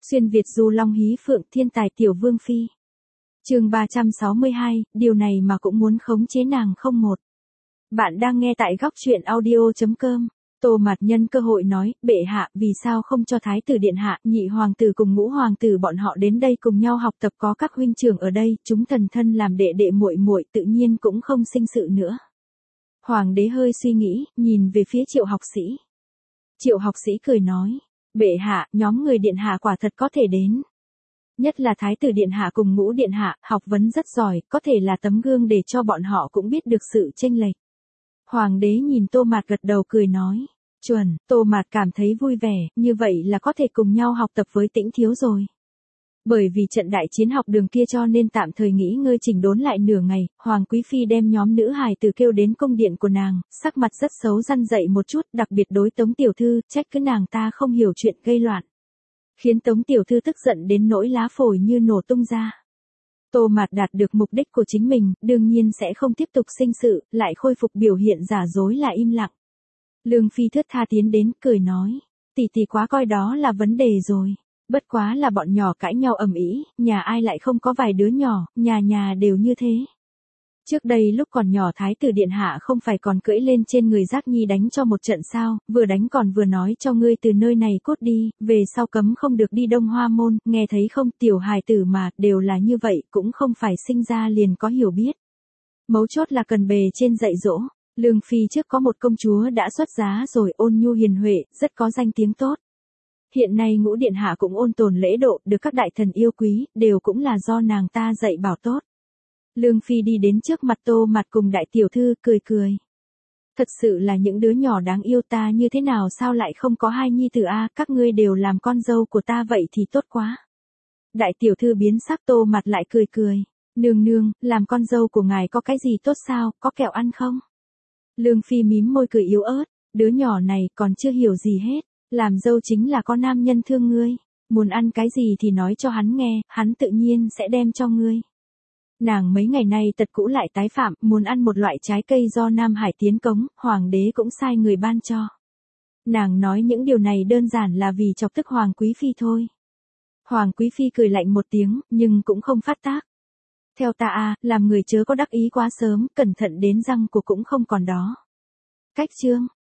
Xuyên Việt du long hí phượng thiên tài tiểu vương phi. Chương 362, điều này mà cũng muốn khống chế nàng không một. Bạn đang nghe tại góc truyện audio.com. Tô Mạt nhân cơ hội nói, bệ hạ, vì sao không cho thái tử điện hạ, nhị hoàng tử cùng ngũ hoàng tử bọn họ đến đây cùng nhau học tập, có các huynh trưởng ở đây, chúng thần thân làm đệ đệ muội muội tự nhiên cũng không sinh sự nữa. Hoàng đế hơi suy nghĩ, nhìn về phía Triệu học sĩ. Triệu học sĩ cười nói, bệ hạ, nhóm người điện hạ quả thật có thể đến. Nhất là thái tử điện hạ cùng ngũ điện hạ, học vấn rất giỏi, có thể là tấm gương để cho bọn họ cũng biết được sự chênh lệch. Hoàng đế nhìn Tô Mạt gật đầu cười nói, chuẩn. Tô Mạt cảm thấy vui vẻ, như vậy là có thể cùng nhau học tập với Tĩnh thiếu rồi. Bởi vì trận đại chiến học đường kia cho nên tạm thời nghỉ ngơi chỉnh đốn lại nửa ngày, Hoàng quý phi đem nhóm nữ hài tử kêu đến cung điện của nàng, sắc mặt rất xấu răn dậy một chút, đặc biệt đối Tống tiểu thư, trách cứ nàng ta không hiểu chuyện gây loạn. Khiến Tống tiểu thư tức giận đến nỗi lá phổi như nổ tung ra. Tô Mạt đạt được mục đích của chính mình, đương nhiên sẽ không tiếp tục sinh sự, lại khôi phục biểu hiện giả dối là im lặng. Lương Phi thướt tha tiến đến, cười nói, tỷ tỷ quá coi đó là vấn đề rồi. Bất quá là bọn nhỏ cãi nhau ầm ĩ, nhà ai lại không có vài đứa nhỏ, nhà nhà đều như thế. Trước đây lúc còn nhỏ thái tử điện hạ không phải còn cưỡi lên trên người Giác Nhi đánh cho một trận sao, vừa đánh còn vừa nói cho ngươi từ nơi này cút đi, về sau cấm không được đi Đông Hoa môn, nghe thấy không, tiểu hài tử mà, đều là như vậy, cũng không phải sinh ra liền có hiểu biết. Mấu chốt là cần bề trên dạy dỗ. Lương Phi trước có một công chúa đã xuất giá rồi, ôn nhu hiền huệ, rất có danh tiếng tốt. Hiện nay ngũ điện hạ cũng ôn tồn lễ độ, được các đại thần yêu quý, đều cũng là do nàng ta dạy bảo tốt. Lương Phi đi đến trước mặt Tô Mạt cùng đại tiểu thư, cười cười. Thật sự là những đứa nhỏ đáng yêu, ta như thế nào sao lại không có hai nhi tử a, các ngươi đều làm con dâu của ta vậy thì tốt quá. Đại tiểu thư biến sắc, Tô Mạt lại cười cười. Nương nương, làm con dâu của ngài có cái gì tốt sao, có kẹo ăn không? Lương Phi mím môi cười yếu ớt, đứa nhỏ này còn chưa hiểu gì hết, làm dâu chính là có nam nhân thương ngươi, muốn ăn cái gì thì nói cho hắn nghe, hắn tự nhiên sẽ đem cho ngươi. Nàng mấy ngày nay tật cũ lại tái phạm, muốn ăn một loại trái cây do Nam Hải tiến cống, hoàng đế cũng sai người ban cho. Nàng nói những điều này đơn giản là vì chọc tức Hoàng quý phi thôi. Hoàng quý phi cười lạnh một tiếng, nhưng cũng không phát tác. Theo ta làm người chớ có đắc ý quá sớm, cẩn thận đến răng của cũng không còn đó. Cách chương